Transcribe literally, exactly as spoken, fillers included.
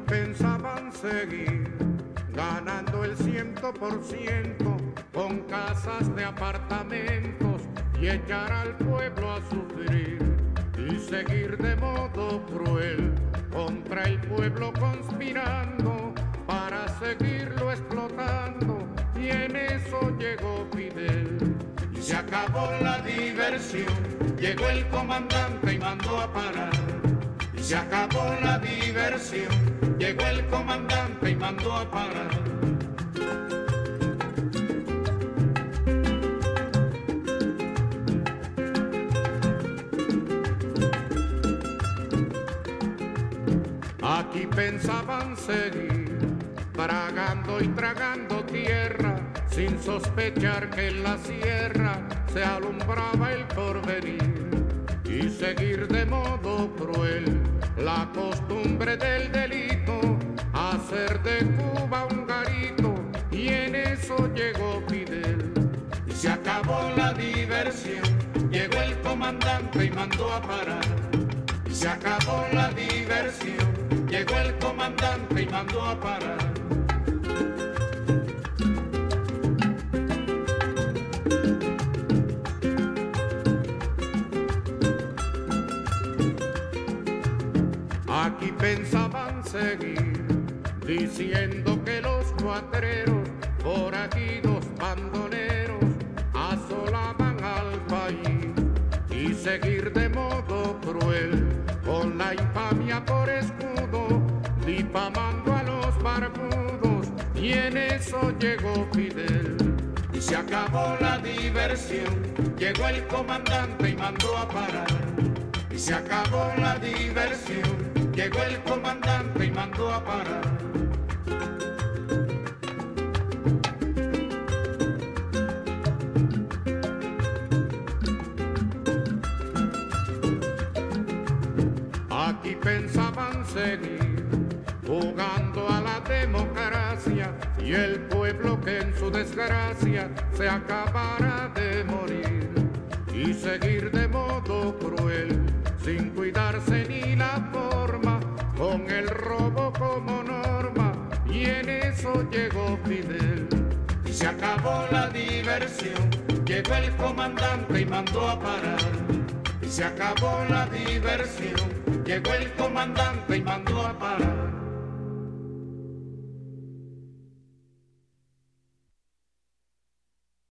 pensaban seguir ganando el ciento por ciento con casas de apartamentos y echar al pueblo a sufrir y seguir de modo cruel contra el pueblo conspirando para seguirlo explotando, y en eso llegó Fidel. Y se acabó la diversión, llegó el comandante y mandó a parar. Y se acabó la diversión, llegó el comandante y mandó a parar. Aquí pensaban seguir tragando y tragando tierra, sin sospechar que en la sierra se alumbraba el porvenir, y seguir de modo cruel la costumbre del delito, hacer de Cuba un garito, y en eso llegó Fidel. Y se acabó la diversión, llegó el comandante y mandó a parar. Y se acabó la diversión, llegó el comandante y mandó a parar. Aquí pensaban seguir diciendo que los cuatreros, forajidos, bandoleros, asolaban al país, y seguir de modo cruel con la infamia por escudo, difamando a los barbudos, y en eso llegó Fidel. Y se acabó la diversión, llegó el comandante y mandó a parar. Y se acabó la diversión, llegó el comandante y mandó a parar. Aquí pensaban seguir jugando a la democracia, y el pueblo que en su desgracia se acabara de morir, y seguir de modo cruel sin cuidarse ni la forma, con el robo como norma, y en eso llegó Fidel. Y se acabó la diversión, llegó el comandante y mandó a parar. Y se acabó la diversión, llegó el comandante y mandó a parar.